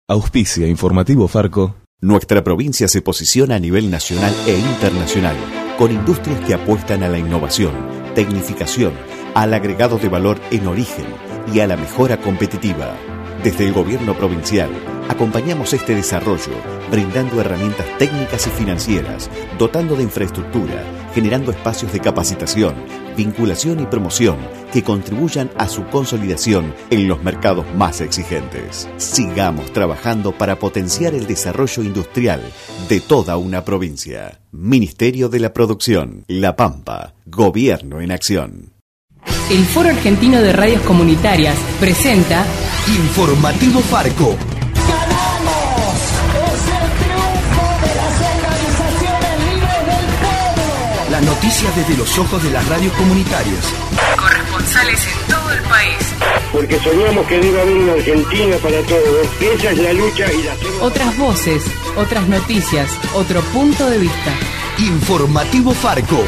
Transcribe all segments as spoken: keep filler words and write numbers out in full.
Auspicia Informativo Farco. Nuestra provincia se posiciona a nivel nacional e internacional, con industrias que apuestan a la innovación, tecnificación, al agregado de valor en origen y a la mejora competitiva. Desde el gobierno provincial, acompañamos este desarrollo, brindando herramientas técnicas y financieras, dotando de infraestructura, generando espacios de capacitación, vinculación y promoción que contribuyan a su consolidación en los mercados más exigentes. Sigamos trabajando para potenciar el desarrollo industrial de toda una provincia. Ministerio de la Producción, La Pampa, Gobierno en Acción. El Foro Argentino de Radios Comunitarias presenta Informativo Farco. ¡Ganamos! ¡Es el triunfo de las organizaciones libres del pueblo! Las noticias desde los ojos de las radios comunitarias. Corresponsales en todo el país. Porque soñamos que debe haber una Argentina para todos. Esa es la lucha y la hacemos. Otras voces, otras noticias, otro punto de vista. Informativo Farco.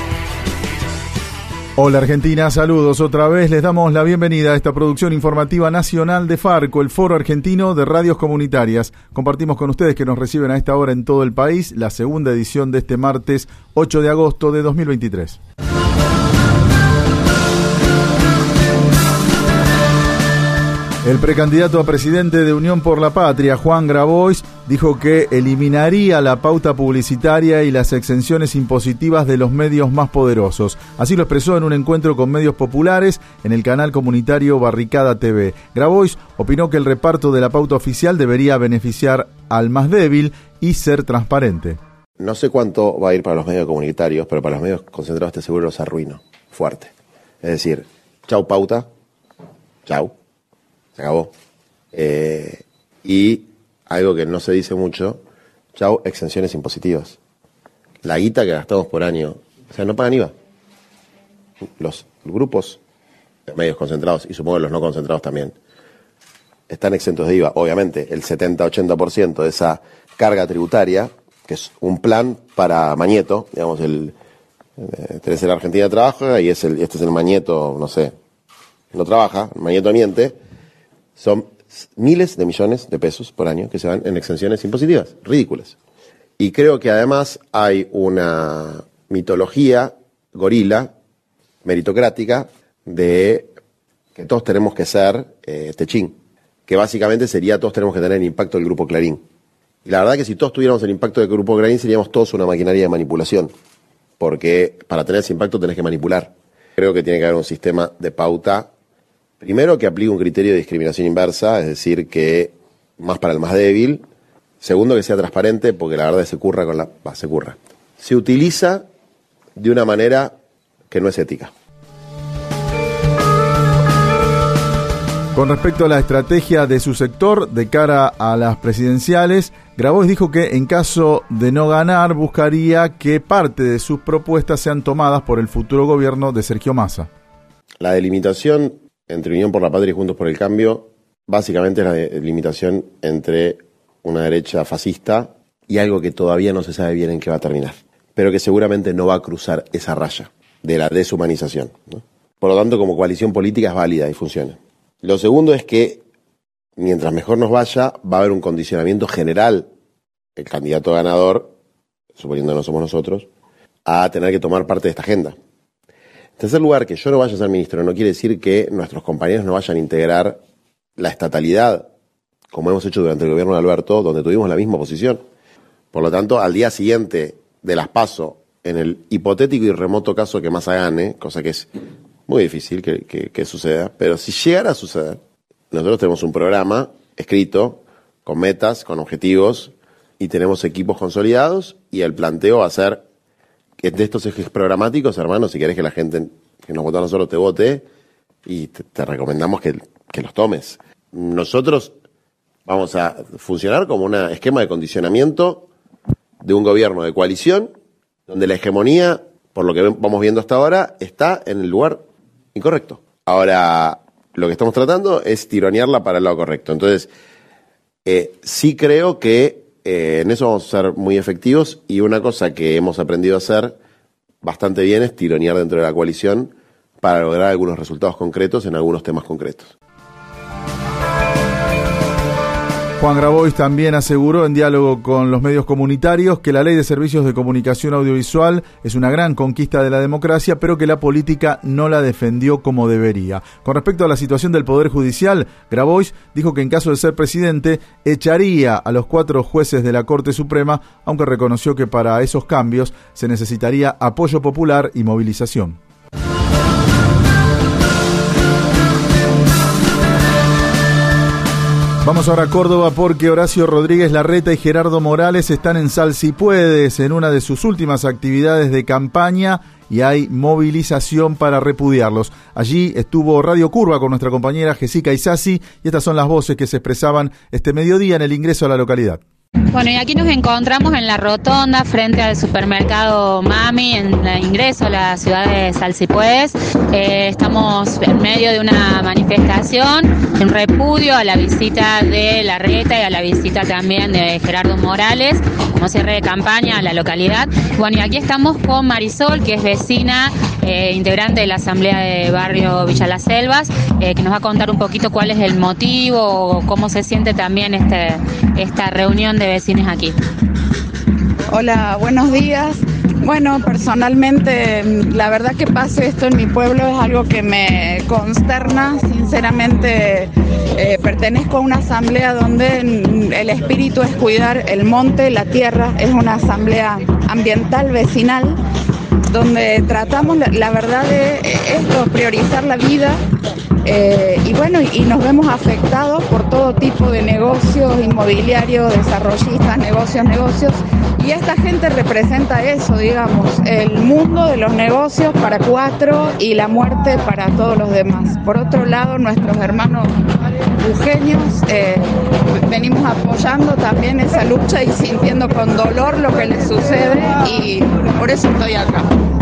Hola Argentina, saludos otra vez, les damos la bienvenida a esta producción informativa nacional de Farco, el Foro Argentino de Radios Comunitarias. Compartimos con ustedes que nos reciben a esta hora en todo el país la segunda edición de este martes ocho de agosto de dos mil veintitrés. El precandidato a presidente de Unión por la Patria, Juan Grabois, dijo que eliminaría la pauta publicitaria y las exenciones impositivas de los medios más poderosos. Así lo expresó en un encuentro con medios populares en el canal comunitario Barricada T V. Grabois opinó que el reparto de la pauta oficial debería beneficiar al más débil y ser transparente. No sé cuánto va a ir para los medios comunitarios, pero para los medios concentrados te seguro los arruino fuerte. Es decir, chau pauta, chau. Se acabó. Eh, y algo que no se dice mucho, chau, exenciones impositivas. La guita que gastamos por año, o sea, no pagan I V A. Los grupos de medios concentrados, y supongo que los no concentrados también, están exentos de I V A. Obviamente, el setenta a ochenta por ciento de esa carga tributaria, que es un plan para Mañeto, digamos, el eh, tenés el Argentina trabaja y es el, este es el Mañeto, no sé, no trabaja, Mañeto miente. Son miles de millones de pesos por año que se van en exenciones impositivas, ridículas. Y creo que además hay una mitología gorila, meritocrática, de que todos tenemos que ser eh, techín, que básicamente sería todos tenemos que tener el impacto del Grupo Clarín. Y la verdad que si todos tuviéramos el impacto del Grupo Clarín seríamos todos una maquinaria de manipulación, porque para tener ese impacto tenés que manipular. Creo que tiene que haber un sistema de pauta. Primero, que aplique un criterio de discriminación inversa, es decir, que más para el más débil. Segundo, que sea transparente, porque la verdad es que se curra con la... Va, se curra. Se utiliza de una manera que no es ética. Con respecto a la estrategia de su sector de cara a las presidenciales, Grabois dijo que en caso de no ganar buscaría que parte de sus propuestas sean tomadas por el futuro gobierno de Sergio Massa. La delimitación entre Unión por la Patria y Juntos por el Cambio, básicamente es la delimitación entre una derecha fascista y algo que todavía no se sabe bien en qué va a terminar, pero que seguramente no va a cruzar esa raya de la deshumanización, ¿no? Por lo tanto, como coalición política es válida y funciona. Lo segundo es que, mientras mejor nos vaya, va a haber un condicionamiento general, el candidato ganador, suponiendo que no somos nosotros, a tener que tomar parte de esta agenda. En tercer lugar, que yo no vaya a ser ministro no quiere decir que nuestros compañeros no vayan a integrar la estatalidad, como hemos hecho durante el gobierno de Alberto, donde tuvimos la misma posición. Por lo tanto, al día siguiente de las PASO, en el hipotético y remoto caso que Massa gane, cosa que es muy difícil que, que, que suceda, pero si llegara a suceder, nosotros tenemos un programa escrito, con metas, con objetivos, y tenemos equipos consolidados, y el planteo va a ser que de estos ejes programáticos, hermano, si querés que la gente que nos votó a nosotros te vote, y te, te recomendamos que, que los tomes. Nosotros vamos a funcionar como un esquema de condicionamiento de un gobierno de coalición, donde la hegemonía, por lo que vamos viendo hasta ahora, está en el lugar incorrecto. Ahora, lo que estamos tratando es tironearla para el lado correcto. Entonces, eh, sí creo que Eh, en eso vamos a ser muy efectivos, y una cosa que hemos aprendido a hacer bastante bien es tironear dentro de la coalición para lograr algunos resultados concretos en algunos temas concretos. Juan Grabois también aseguró en diálogo con los medios comunitarios que la Ley de Servicios de Comunicación Audiovisual es una gran conquista de la democracia, pero que la política no la defendió como debería. Con respecto a la situación del Poder Judicial, Grabois dijo que en caso de ser presidente echaría a los cuatro jueces de la Corte Suprema, aunque reconoció que para esos cambios se necesitaría apoyo popular y movilización. Vamos ahora a Córdoba porque Horacio Rodríguez Larreta y Gerardo Morales están en Sal Si Puedes, en una de sus últimas actividades de campaña, y hay movilización para repudiarlos. Allí estuvo Radio Curva con nuestra compañera Jessica Isasi y estas son las voces que se expresaban este mediodía en el ingreso a la localidad. Bueno, y aquí nos encontramos en la rotonda frente al supermercado Mami, en el ingreso a la ciudad de Sal Si Puedes. Eh, estamos en medio de una manifestación, en repudio a la visita de Larreta y a la visita también de Gerardo Morales, como cierre de campaña a la localidad. Bueno, y aquí estamos con Marisol, que es vecina, eh, integrante de la Asamblea de Barrio Villa Las Selvas, eh, que nos va a contar un poquito cuál es el motivo o cómo se siente también este, esta reunión de vecinos aquí. Hola, buenos días. Bueno, personalmente, la verdad que pase esto en mi pueblo es algo que me consterna. Sinceramente, eh, pertenezco a una asamblea donde el espíritu es cuidar el monte, la tierra. Es una asamblea ambiental, vecinal, donde tratamos, la, la verdad, de esto, priorizar la vida. Eh, y bueno, y nos vemos afectados por todo tipo de negocios inmobiliarios, desarrollistas, negocios, negocios, y esta gente representa eso, digamos, el mundo de los negocios para cuatro y la muerte para todos los demás. Por otro lado, nuestros hermanos jujeños eh, venimos apoyando también esa lucha y sintiendo con dolor lo que les sucede, y por eso estoy acá.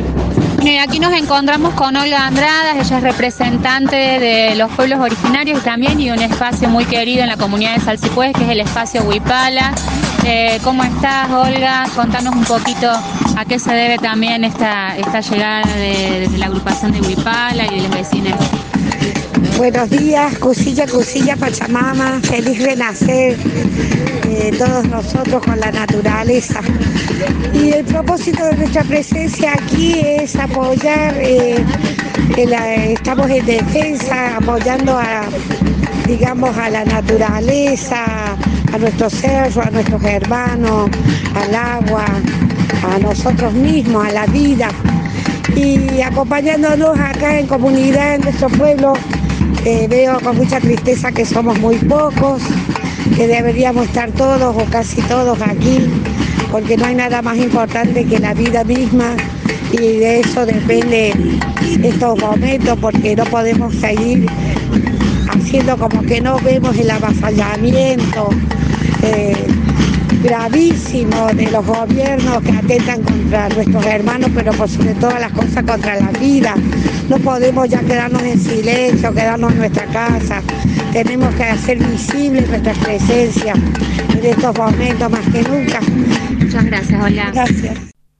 Aquí nos encontramos con Olga Andradas, ella es representante de los pueblos originarios también y un espacio muy querido en la comunidad de Sal Si Puedes, que es el espacio Huipala. Eh, ¿Cómo estás, Olga? Contanos un poquito a qué se debe también esta, esta llegada de, de la agrupación de Huipala y de los vecinos. Buenos días, Cusilla, Cusilla, Pachamama, feliz renacer, eh, todos nosotros con la naturaleza. Y el propósito de nuestra presencia aquí es apoyar, eh, la, estamos en defensa, apoyando a, digamos, a la naturaleza, a nuestros cerros, a nuestros hermanos, al agua, a nosotros mismos, a la vida. Y acompañándonos acá en comunidad, en nuestro pueblo. Eh, veo con mucha tristeza que somos muy pocos, que deberíamos estar todos o casi todos aquí, porque no hay nada más importante que la vida misma, y de eso depende estos momentos, porque no podemos seguir haciendo como que no vemos el avasallamiento eh, gravísimo de los gobiernos que atentan contra nuestros hermanos, pero por sobre todas las cosas contra la vida. No podemos ya quedarnos en silencio, quedarnos en nuestra casa. Tenemos que hacer visible nuestra presencia en estos momentos más que nunca. Muchas gracias, Olga. Gracias.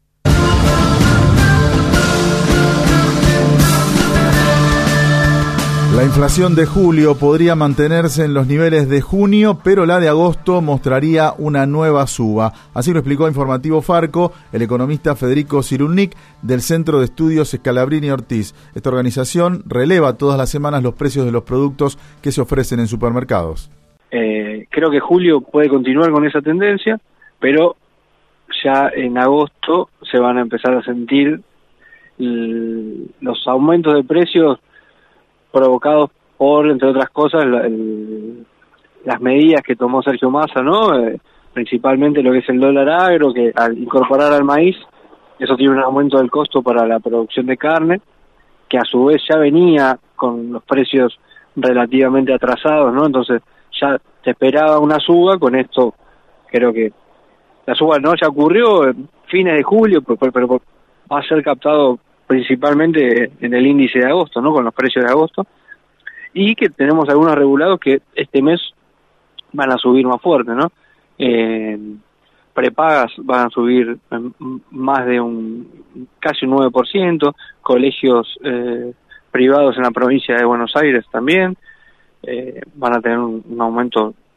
La inflación de julio podría mantenerse en los niveles de junio, pero la de agosto mostraría una nueva suba. Así lo explicó a Informativo Farco el economista Federico Cyrulnik del Centro de Estudios Scalabrini Ortiz. Esta organización releva todas las semanas los precios de los productos que se ofrecen en supermercados. Eh, creo que julio puede continuar con esa tendencia, pero ya en agosto se van a empezar a sentir el, los aumentos de precios provocados por, entre otras cosas, la, el, las medidas que tomó Sergio Massa, ¿no? Eh, principalmente lo que es el dólar agro, que al incorporar al maíz, eso tiene un aumento del costo para la producción de carne, que a su vez ya venía con los precios relativamente atrasados, ¿no? Entonces ya se esperaba una suba, con esto creo que la suba no ya ocurrió en fines de julio, pero, pero va a ser captado principalmente en el índice de agosto, ¿no? Con los precios de agosto, y que tenemos algunos regulados que este mes van a subir más fuerte, ¿no? Eh, prepagas van a subir más de un casi un nueve por ciento, colegios eh, privados en la provincia de Buenos Aires también eh, van a tener un, un aumento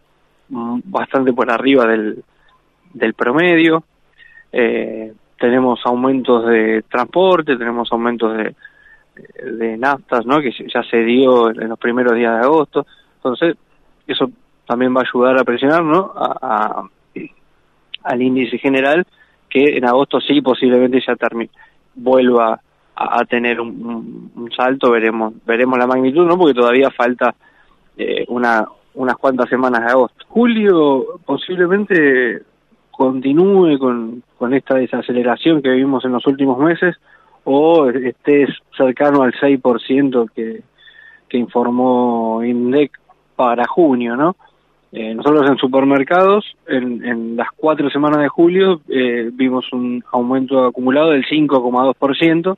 bastante por arriba del, del promedio. Eh, tenemos aumentos de transporte, tenemos aumentos de, de naftas, ¿no? Que ya se dio en los primeros días de agosto. Entonces, eso también va a ayudar a presionar, ¿no? a, a, al índice general, que en agosto sí posiblemente ya termine, vuelva a, a tener un, un, un salto. Veremos veremos la magnitud, ¿no? Porque todavía falta eh, una unas cuantas semanas de agosto. Julio posiblemente continúe con, con esta desaceleración que vimos en los últimos meses, o esté cercano al seis por ciento que, que informó INDEC para junio, ¿no? Eh, nosotros en supermercados, en, en las cuatro semanas de julio, eh, vimos un aumento acumulado del cinco coma dos por ciento.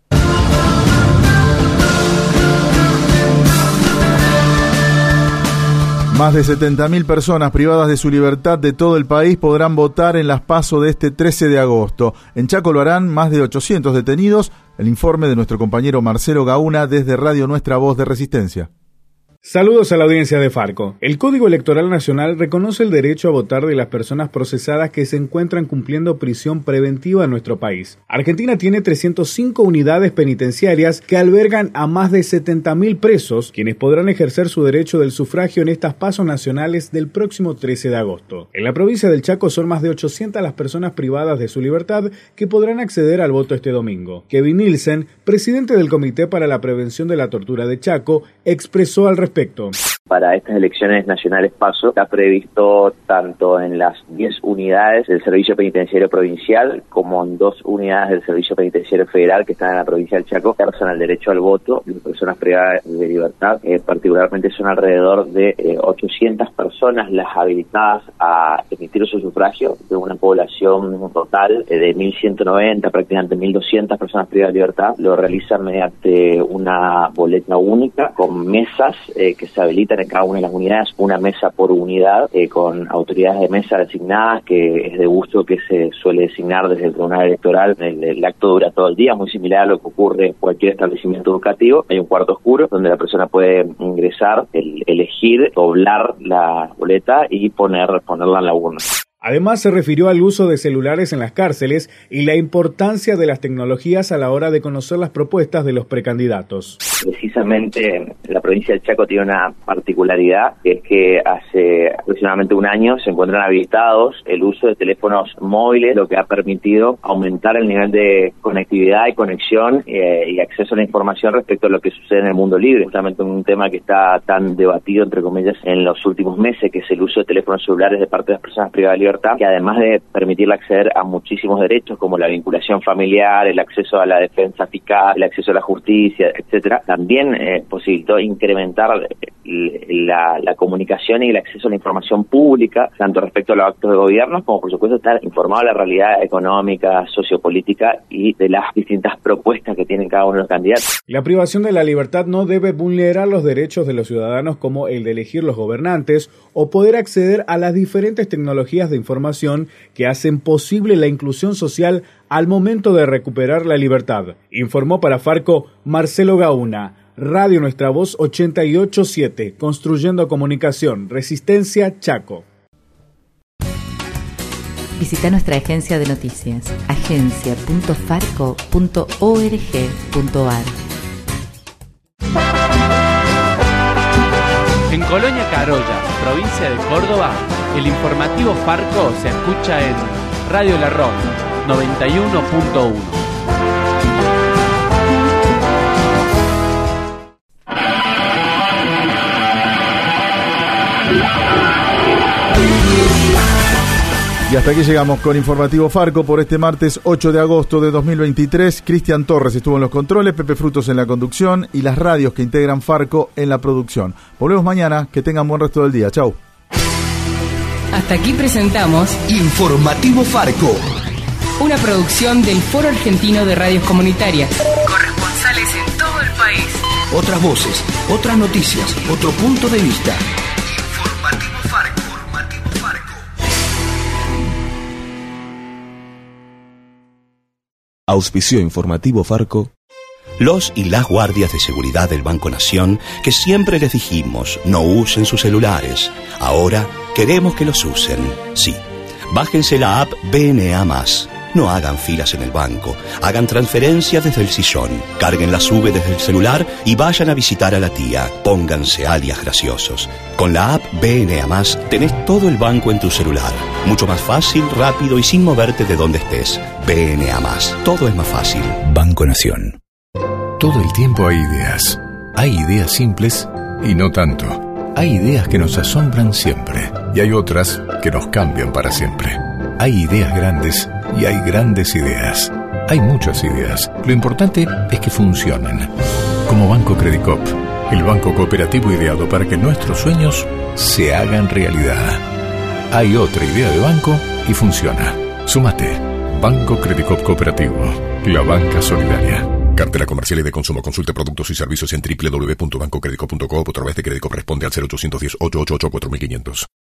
Más de setenta mil personas privadas de su libertad de todo el país podrán votar en las PASO de este trece de agosto. En Chaco lo harán más de ochocientos detenidos. El informe de nuestro compañero Marcelo Gauna desde Radio Nuestra Voz de Resistencia. Saludos a la audiencia de Farco. El Código Electoral Nacional reconoce el derecho a votar de las personas procesadas que se encuentran cumpliendo prisión preventiva en nuestro país. Argentina tiene trescientas cinco unidades penitenciarias que albergan a más de setenta mil presos, quienes podrán ejercer su derecho del sufragio en estas pasos nacionales del próximo trece de agosto. En la provincia del Chaco son más de ochocientas las personas privadas de su libertad que podrán acceder al voto este domingo. Kevin Nielsen, presidente del Comité para la Prevención de la Tortura de Chaco, expresó al respecto. Para estas elecciones nacionales PASO está previsto tanto en las diez unidades del Servicio Penitenciario Provincial como en dos unidades del Servicio Penitenciario Federal que están en la provincia del Chaco, que ejercen el derecho al voto de personas privadas de libertad. Eh, particularmente son alrededor de eh, ochocientas personas las habilitadas a emitir su sufragio de una población total eh, de mil ciento noventa, prácticamente mil doscientas personas privadas de libertad. Lo realizan mediante una boleta única con mesas eh, que se habilitan en cada una de las unidades, una mesa por unidad, eh, con autoridades de mesa designadas, que es de gusto que se suele designar desde el Tribunal Electoral. El, el acto dura todo el día, muy similar a lo que ocurre en cualquier establecimiento educativo. Hay un cuarto oscuro donde la persona puede ingresar, el, elegir, doblar la boleta y poner ponerla en la urna. Además, se refirió al uso de celulares en las cárceles y la importancia de las tecnologías a la hora de conocer las propuestas de los precandidatos. Precisamente la provincia del Chaco tiene una particularidad, que es que hace aproximadamente un año se encuentran habilitados el uso de teléfonos móviles, lo que ha permitido aumentar el nivel de conectividad y conexión eh, y acceso a la información respecto a lo que sucede en el mundo libre. Justamente un tema que está tan debatido, entre comillas, en los últimos meses, que es el uso de teléfonos celulares de parte de las personas privadas de libertad, que además de permitirle acceder a muchísimos derechos como la vinculación familiar, el acceso a la defensa fiscal, el acceso a la justicia, etcétera, también eh, posibilitó incrementar la, la comunicación y el acceso a la información pública, tanto respecto a los actos de gobierno como, por supuesto, estar informado de la realidad económica, sociopolítica y de las distintas propuestas que tienen cada uno de los candidatos. La privación de la libertad no debe vulnerar los derechos de los ciudadanos, como el de elegir los gobernantes o poder acceder a las diferentes tecnologías de información que hacen posible la inclusión social al momento de recuperar la libertad. Informó para Farco Marcelo Gauna. Radio Nuestra Voz ochenta y ocho punto siete, construyendo comunicación, Resistencia, Chaco. Visita nuestra agencia de noticias, agencia punto farco punto org punto ar. En Colonia Carolla, provincia de Córdoba, el informativo Farco se escucha en Radio La Ronda noventa y uno punto uno. Y hasta aquí llegamos con Informativo Farco por este martes ocho de agosto de dos mil veintitrés. Cristian Torres estuvo en los controles, Pepe Frutos en la conducción y las radios que integran Farco en la producción. Volvemos mañana, que tengan buen resto del día. Chau. Hasta aquí presentamos Informativo Farco, una producción del Foro Argentino de Radios Comunitarias. Corresponsales en todo el país. Otras voces, otras noticias, otro punto de vista. Informativo Farco. Informativo Farco. Auspició Informativo Farco. Los y las guardias de seguridad del Banco Nación, que siempre les dijimos no usen sus celulares, ahora queremos que los usen. Sí, bájense la app B N A más. No hagan filas en el banco, hagan transferencias desde el sillón, carguen la sube desde el celular y vayan a visitar a la tía. Pónganse alias graciosos. Con la app B N A más tenés todo el banco en tu celular. Mucho más fácil, rápido y sin moverte de donde estés. B N A más. Todo es más fácil. Banco Nación. Todo el tiempo hay ideas. Hay ideas simples y no tanto. Hay ideas que nos asombran siempre y hay otras que nos cambian para siempre. Hay ideas grandes y hay grandes ideas. Hay muchas ideas. Lo importante es que funcionen. Como Banco Credicop, el banco cooperativo ideado para que nuestros sueños se hagan realidad. Hay otra idea de banco y funciona. Súmate. Banco Credicop Cooperativo. La banca solidaria. Cartera comercial y de consumo. Consulte productos y servicios en doble u doble u doble u punto banco credicop punto co o a través de Credicop. Responde al cero ochocientos diez, ochocientos ochenta y ocho, cuatro mil quinientos.